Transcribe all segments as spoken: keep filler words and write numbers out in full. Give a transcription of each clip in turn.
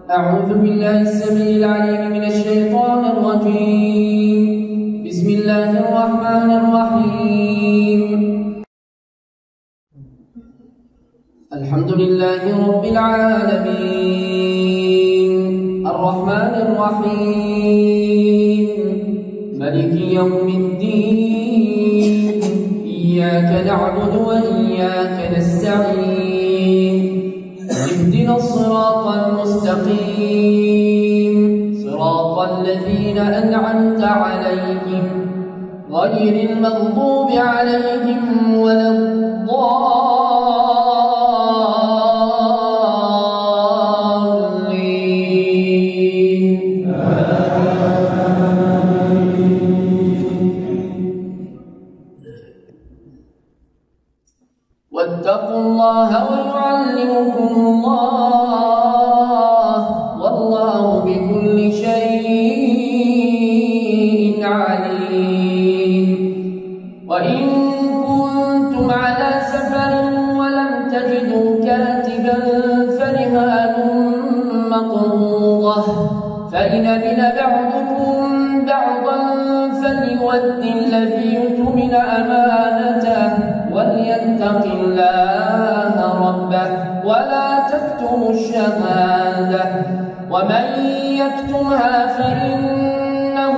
أعوذ بالله السميع العليم من الشيطان الرجيم. بسم الله الرحمن الرحيم. الحمد لله رب العالمين الرحمن الرحيم مالك يوم الدين إياك نعبد وإياك نستعين اهدنا الصراط المستقيم صراط الذين أنعمت عليهم غير المغضوب عليهم ولا الضالين. واتقوا الله ويعلمكم الله والله بكل شيء عليم. وإن كنتم على سفر ولم تجدوا كاتبا فرهان مقبوضة فإن أمن بعضكم بعضا فليؤد الذي اؤتمن أمانته وليتق الله ربه ولا تكتموا الشهادة ومن يكتمها فإنه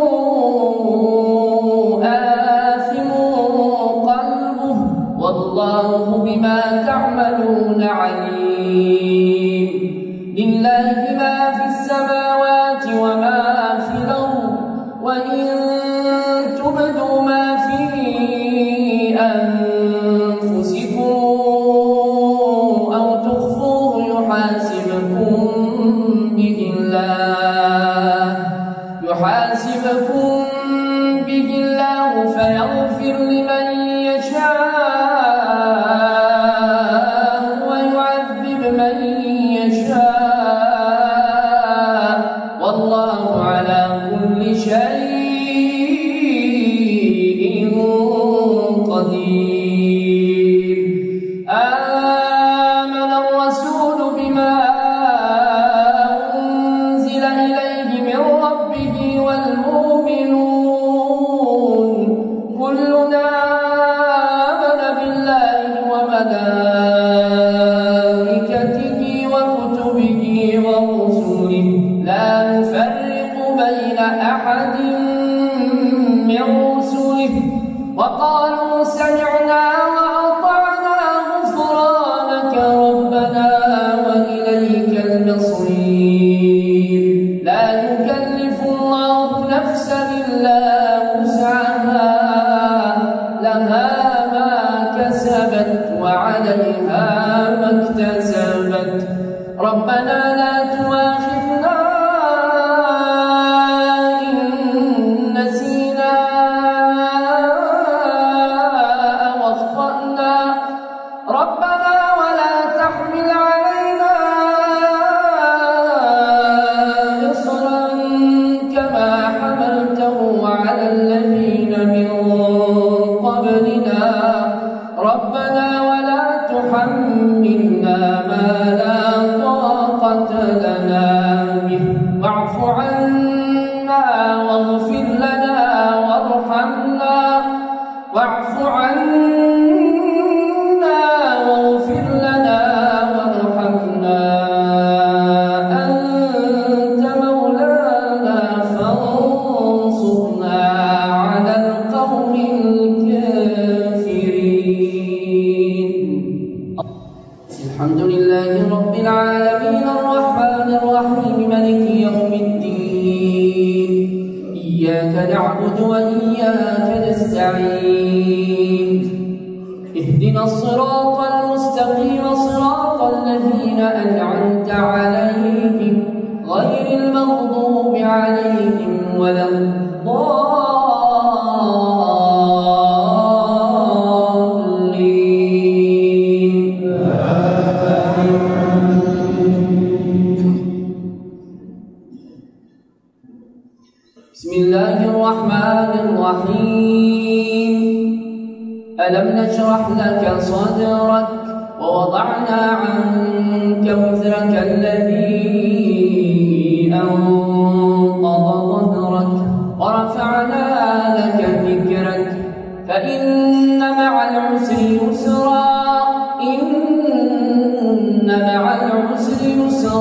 آثم قلبه والله بما تعملون عليم. لله ما في السماوات وما في الأرض وإن تبدوا ما في أنفسكم أو تخفوه يحاسبكم به الله يحاسبكم به الله فيغفر لمن يشاء ويعذب من يشاء والله على كل شيء قدير. آمن الرسول بما أنزل إليه من ربه والمؤمنون كلنا آمن بالله وملائكته وكتبه ورسله لا نفرق بين أحد من رسله وقالوا سمعنا وأطعنا غفرانك ربنا وإليك المصير. لا يكلف الله نفسا إلا وسعها لها ما كسبت وعليها ما اكتسبت ربنا لا تؤاخذنا إن نسينا أو أخطأنا ربنا ولا تحمل علينا إصرا كما حملته على الذين من قبلنا ربنا ولا تحملنا ما لا طاقة لنا به واعف عنا واغفر لنا وارحمنا واعف عنا واغفر لنا وارحمنا أنت مولانا فانصرنا على القوم الكافرين. الحمد لله رب العالمين الرحمن الرحيم مالك يوم الدين إياك نعبد وإياك نستعين اهدنا الصراط المستقيم صراط الذين أنعمت عليهم غير المغضوب عليهم ولا الضالين. بسم الله الرحمن الرحيم. ألم نشرح لك صدرك ووضعنا عنك وزرك الذي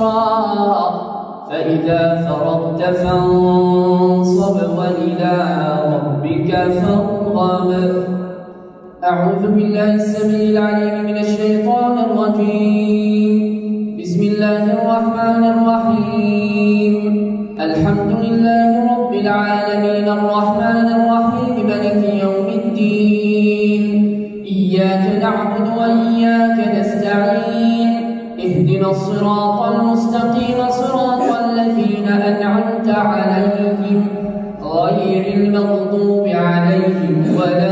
نصرا فإذا فرغت فانصب وإلى ربك فارغب. أعوذ بالله السميع العليم من الشيطان الرجيم. بسم الله الرحمن الرحيم. الحمد لله رب العالمين الرحمن الرحيم مالك يوم الدين. إياك نعبد وإياك نستعين. اهدنا الصراط المستقيم صراط الذين أنعمت عليهم غير المغضوب عليهم ولا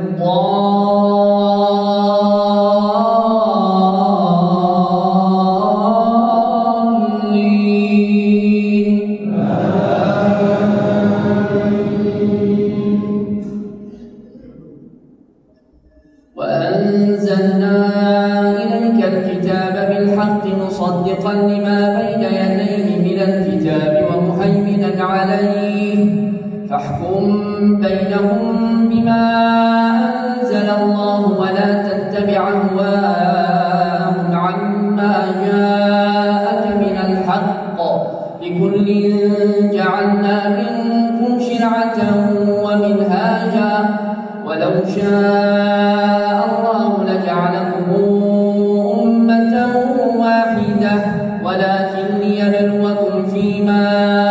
الضالين. وأنزلنا إليك الكتاب بالحق مصدقا لما بين يديه من الكتاب ومهيمنا عليه فاحكم بينهم بما أنزل الله ولا تتبع أهواءهم عما جاءك من الحق لكل جعلنا منكم شرعة ومنهاجا ولو شاء الله لجعلكم أمة واحدة ولكن ليبلوكم فيما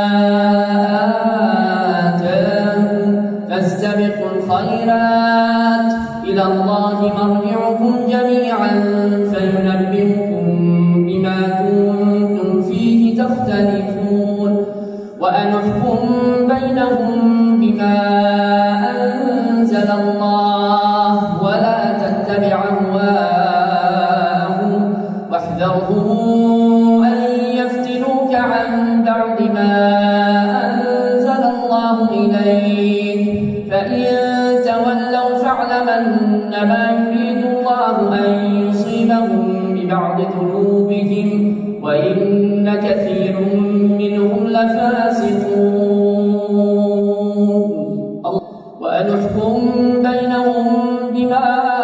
آتاكم فاستبقوا الخيرات إلى الله مرجعكم جميعا فينبئكم بما كنتم فيه تختلفون. وأن احكم بينهم بما أنزل الله ولا تتبع أهواءهم واحذرهم أن يفتنوك عن بعد ما أنزل الله إليك فإن تولوا فاعلم أنما يريد الله أن يصيبهم ببعض ذنوبهم وإن كثير منهم لفاسقون. وأن احكم بينهم بما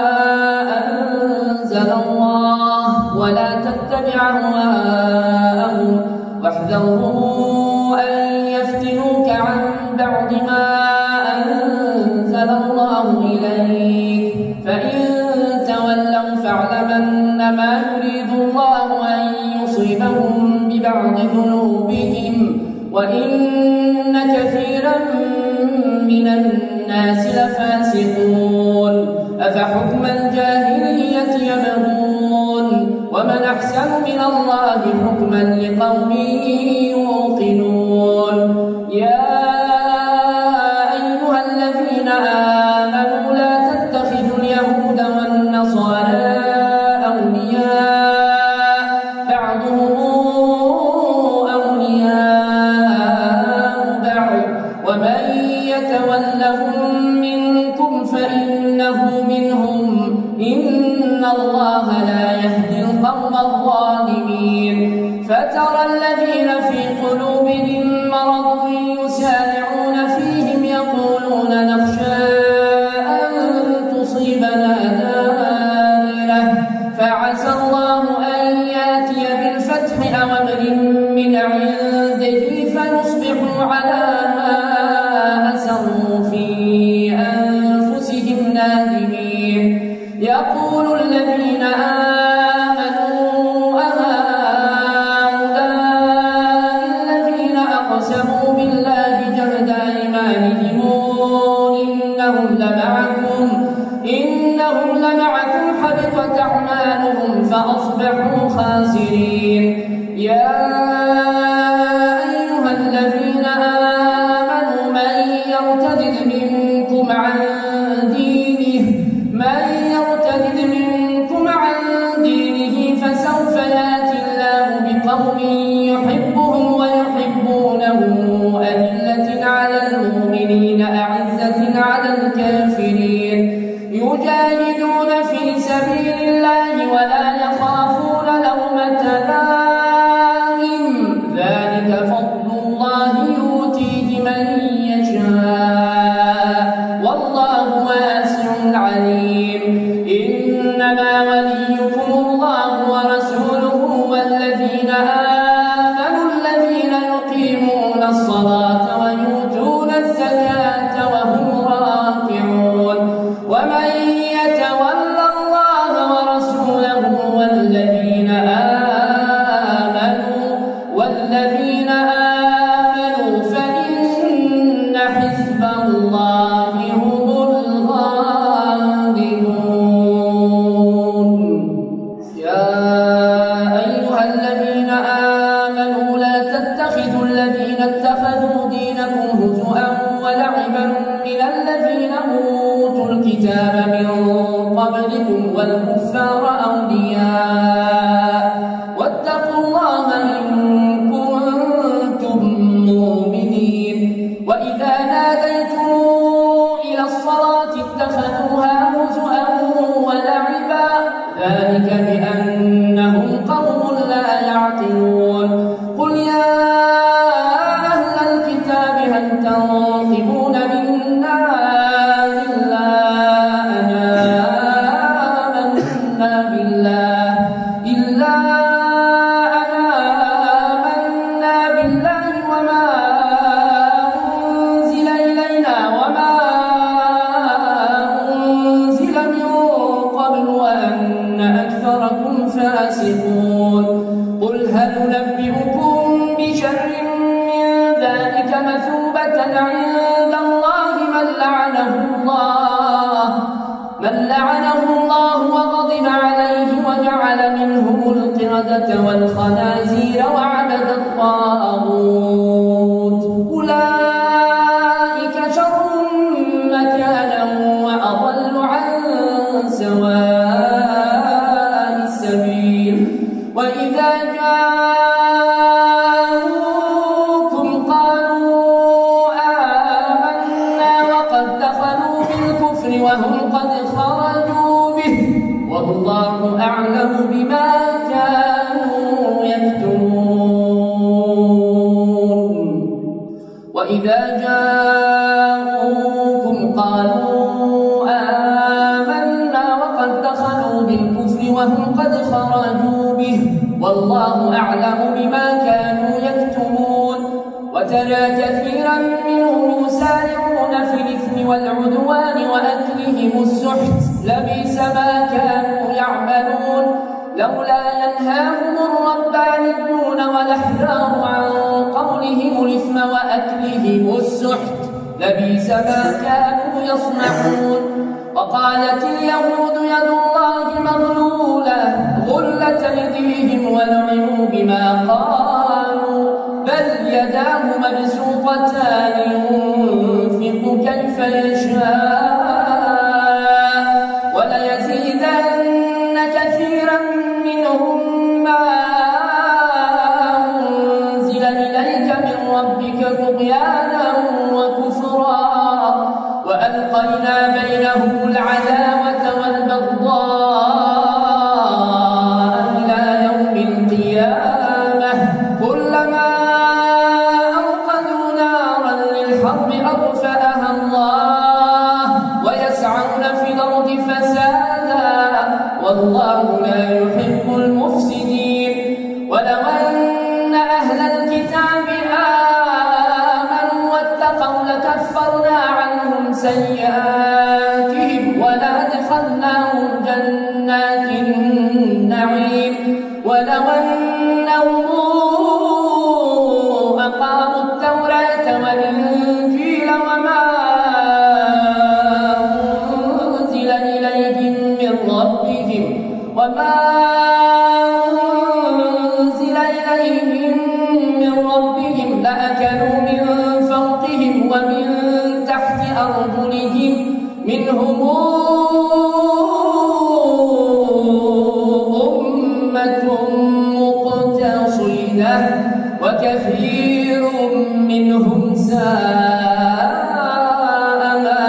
أنزل الله ولا تتبع أهواءهم واحذرهم أن يفتنوك عن بعد ما أنزل الله إليك فإن تولوا فاعلم أنما يريد الله أن يصيبهم ببعض ذنوبهم وإن كثيرا من الناس لفاسقون. أفحكم الجاهلية يبغون ومن أحسن من الله حكما لقوم يوقنون. يا أيها الذين آمنوا لا تتخذوا اليهود والنصارى أولياء بعضهم أولياء بعض ومن يتولهم منكم فإنه منهم إن الله لا يهدي القوم الظالمين. فترى الذين في قلوبهم مرض يسارعون فيهم يقولون نخشى أن تصيبنا دائرة فعسى الله أن يأتي بالفتح أو أمر من عنده فيصبحوا على ما أسروا في أنفسهم نادمين. يقول الذين آمنوا أهؤلاء الذين أقسموا بالله جهد أيمانهم إنهم لمعكم إنهم لمعكم حبطت أعمالهم فأصبحوا خاسرين. يا أيها الذين آمنوا من يرتد منكم عن دينه من يرتد منكم عن دينه فسوف يأتي الله بقوم يحبهم ويحبونه أذلة على المؤمنين أعزة على الكافرين يجاهدون في سبيل الله ولا يخافون لومة لائم ذلك فضل الله يؤتيه من يشاء والله واسع عليم. إنما وليكم الله ورسوله والذين آمنوا والذين آمنوا فإن حزب الله هم الغالبون. يا أيها الذين آمنوا لا تتخذوا الذين اتخذوا دينكم هزؤا ولعبا من الذين أوتوا الكتاب من قبلكم والكفار أولياء واتقوا الله إن كنتم مؤمنين. وإذا ناديتم إلى الصلاة اتخذوها هزؤا ولعبا ذلك بأنهم قوم لا يعقلون. قل يا أهل الكتاب هل تنقمون منا إلا أن آمنا بالله إلا أن آمنا بالله وما أنزل إلينا وما أنزل من قبل وأن أكثركم فاسقون. قل هل ننبئكم بشر من ذلك مثوبة عند الله من لعنه الله من لعنه الله وغضب عليه وجعل منهم القردة والخنازير وعبد الطاغوت أولئك شر مكانا وأضل عن سواء السبيل. وإذا جاءوكم قالوا آمنا وقد دخلوا بالكفر وهم قد خرجوا به والله أعلم بما كانوا يكتمون. وإذا جاءوكم قالوا آمنا وقد دخلوا بالكفر وهم قد خرجوا به والله أعلم بما كانوا يكتمون. وترى كثيرا منهم يسارعون في الإثم والعدوان وأكلهم السحت لبئس ما كانوا يعملون. لولا ينهاهم الربانيون والأحبار عن قولهم الإثم وأكلهم السحت لبئس ما كانوا يصنعون. وقالت اليهود يد الله مغلولة غلت أيديهم ولعنوا بما قالوا بل يداه مبسوطتان ينفق كيف يشاء وليزيدن كثيرا منهم ما أنزل إليك من ربك طغيانا وكفرا وألقينا بينهم العداوة والبغضاء إلى يوم القيامة كلما أوقدوا نارا للحرب أطفأها الله ويسعون في الأرض فسادا والله لا يحب المفسدين. ولو أن أهل الكتاب آمنوا واتقوا لكفرنا عنهم سيئاتهم ولأدخلناهم جنات النعيم. ولو أنهم أقاموا التوراة والإنجيل وما أنزل إليهم من ربهم وما أنزل إليهم من ربهم لأكلوا من فوقهم ومن تحت أرجلهم منهم أمة مقتصدة وكثير منهم ساء ما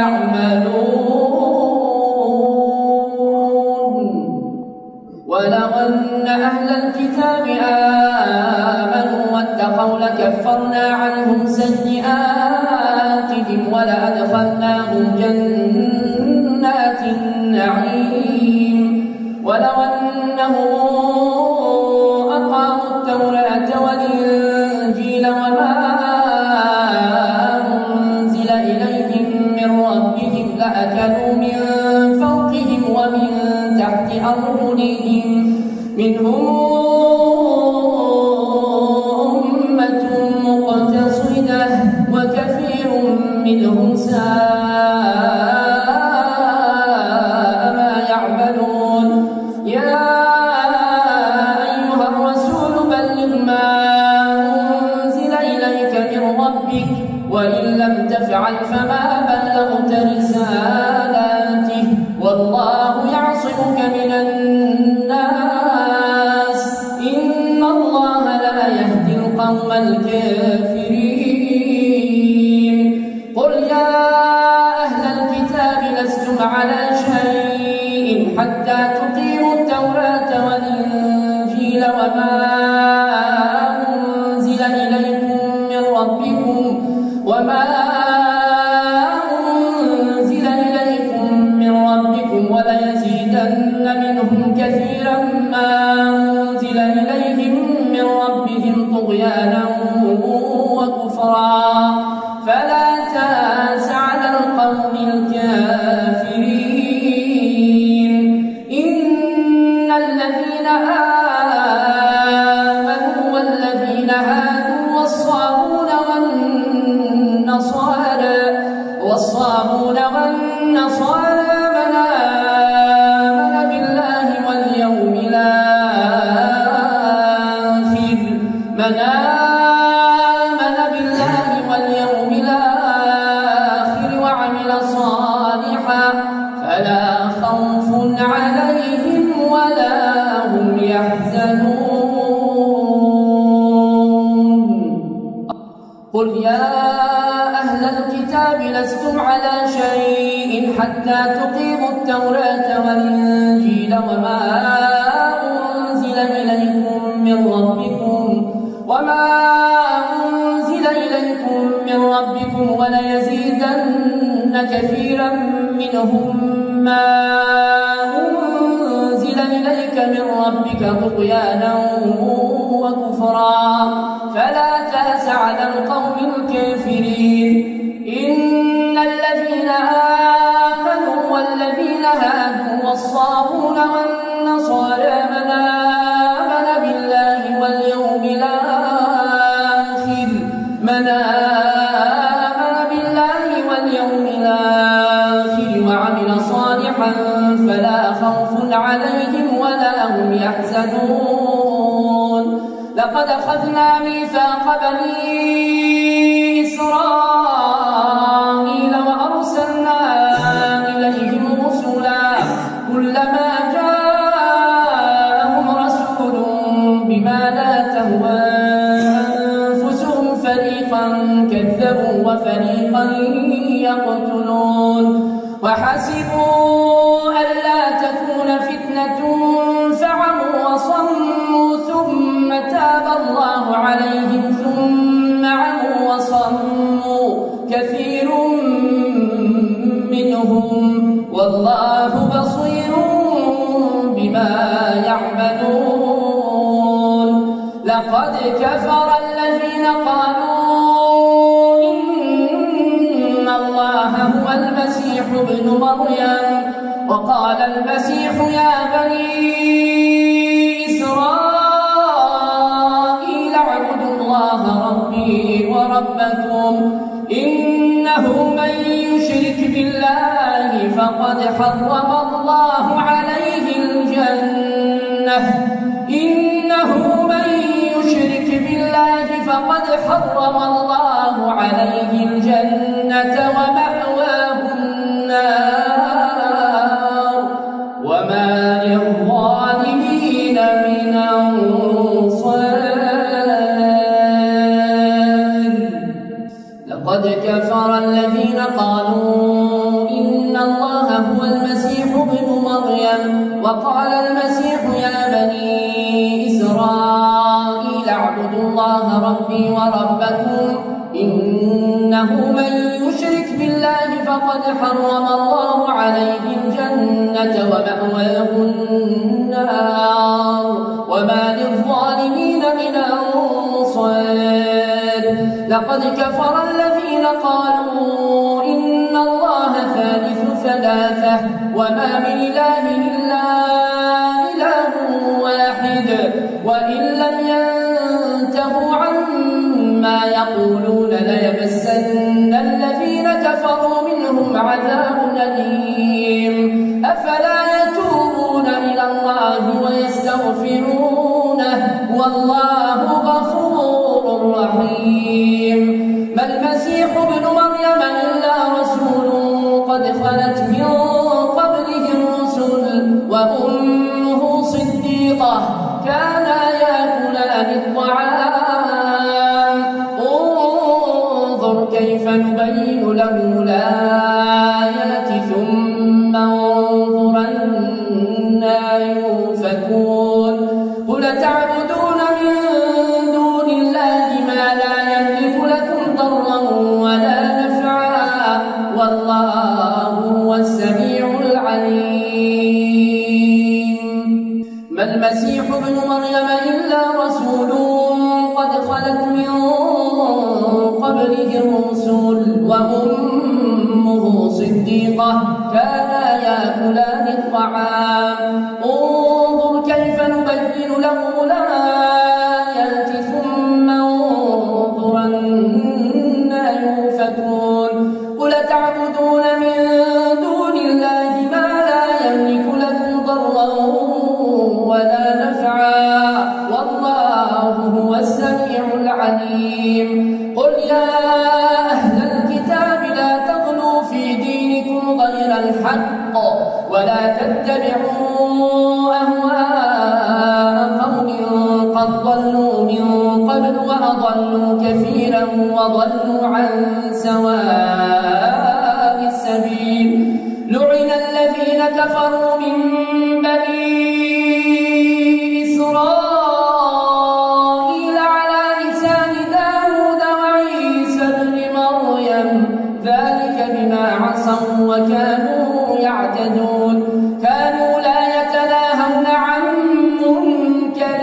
يعملون. ولو أن أهل الكتاب آمنوا واتقوا لكفرنا عنهم سيئاتهم ولأدخلناهم جنات النعيم. ولو أنهم أقاموا التوراة والإنجيل وما أنزل إليهم من ربهم لأكلوا من فوقهم ومن تحت أرجلهم منهم ربك وإن لم تفعل فما بلغت رسالاته والله يعصمك من الناس إن الله لا يهدي القوم الكافرين قل يا أهل الكتاب لستم على شيء حتى تقيموا التوراة والإنجيل وما أنزل إليكم من ربكم وما أنزل إليكم من ربكم وليزيدن منهم كثيرا ما أنزل إليهم من ربهم طغيانا وكفرا فلا تأس على القوم الكافرين إن الذين آمنوا والذين هادوا والصابون والنصارى والصابون والنصارى من آمن بالله واليوم الآخر من آمن بالله واليوم الآخر وعمل صالحا فلا خوف عليهم ولا هم يحزنون قل يا أهل الكتاب لستم على شيء حتى تقيموا التوراة والإنجيل وما أنزل إليكم من ربكم وما أنزل إليكم من ربكم وليزيدن كثيرا منهم ما أنزل إليك من ربك طغيانا وكفرا فلا تأس على القوم الكافرين إن الذين آمنوا والذين هادوا والصابون والنصارى من آمن بالله واليوم الآخر من آمن بالله واليوم الآخر وعمل صالحا فلا خوف عليهم ولا هم يحزنون لقد أخذنا ميثاق بني إسرائيل وأرسلنا إليهم رسلا كلما جاءهم رسول بما لا تهوى أنفسهم فريقا كذبوا وفريقا يقتلون وحسبوا ألا تكون فتنة فعموا وصموا ثم تاب الله عليهم ثم عموا وصموا كثير منهم والله بصير بما يعملون لقد كفر الذين قالوا إن الله هو المسيح ابن مريم وقال المسيح يا بني إسرائيل اعبدوا الله ربي وربكم إنه من يشرك بالله فقد حرم الله عليه الجنة إنه من يشرك بالله فقد حرم الله عليه الجنة ومأواه النار وما للظالمين من أنصار لقد كفر الذين قالوا إن الله هو المسيح ابن مريم وقال المسيح يا بني إسرائيل اعبدوا الله ربي وربكم إنه من يشرك بالله فقد حرم الله عليه الجنة ومأواه النار وما للظالمين من أنصار لقد كفر الذين قالوا إن الله ثالث ثلاثة وما من إله إلا إله واحد وإن لم ينتهوا عما يقولون ليمسن الذين كفروا منهم عذاب أليم أفلا يتوبون إلى الله ويستغفرونه والله غفور رحيم ما المسيح ابن مريم إلا رسول قد خلت من قبله الرسل وأمه صديقة كانا يأكلان الطعام انظر كيف نبين له الآيات ثم انظر أنى يؤفكون قل تعبدون من دون الله ما لا يملك لكم ضرا ولا نفعا والله هو السميع العليم ما المسيح ابن مريم إلا رسول قد خلت من قبله الرسل وأمه صديقة كانا يأكلان الطعام انظر كيف نبين له الآيات ثم انظر أنى يؤفكون قل تعبدون من دون الله ما لا يملك لكم ضرا ولا نفعا والله هو السميع العليم قل يا أهل الكتاب لا تغلوا في دينكم غير الحق ولا تتبعوا أهواء قوم قد ضلوا من قبل وأضلوا كثيرا وضلوا عن سواء السبيل لعن الذين كفروا من بني إسرائيل على لسان داود وعيسى ابن مريم ذلك بما عصوا وكانوا يعتدون كانوا لا يتناهون عن منكر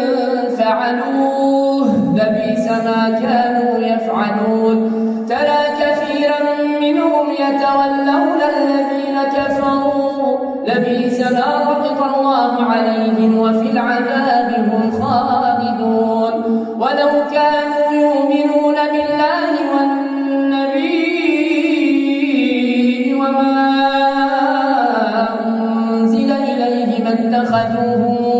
فعلوه لبئس ما كانوا يفعلون ترى كثيرا منهم يتولون الذين كفروا لبئس ما ربط الله عليهم وفي العذاب هم خالدون ولو كانوا يؤمنون بالله والنبي وما أنزل إليه ما اتخذوه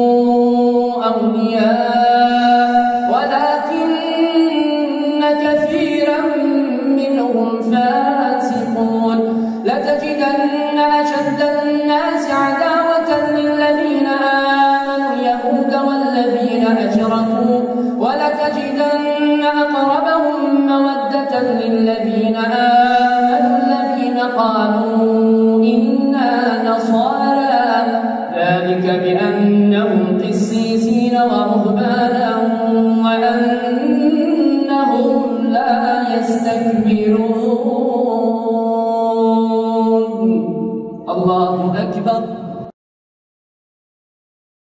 أولياء ولكن كثيرا منهم فاسقون لتجدن أشد الناس عداوة للذين آمنوا اليهود والذين أشركوا ولتجدن أقربهم مودة للذين آمنوا الذين قالوا إنا نصارى ذلك بأنهم قسيسين ورهبانا وأنهم لا يستكبرون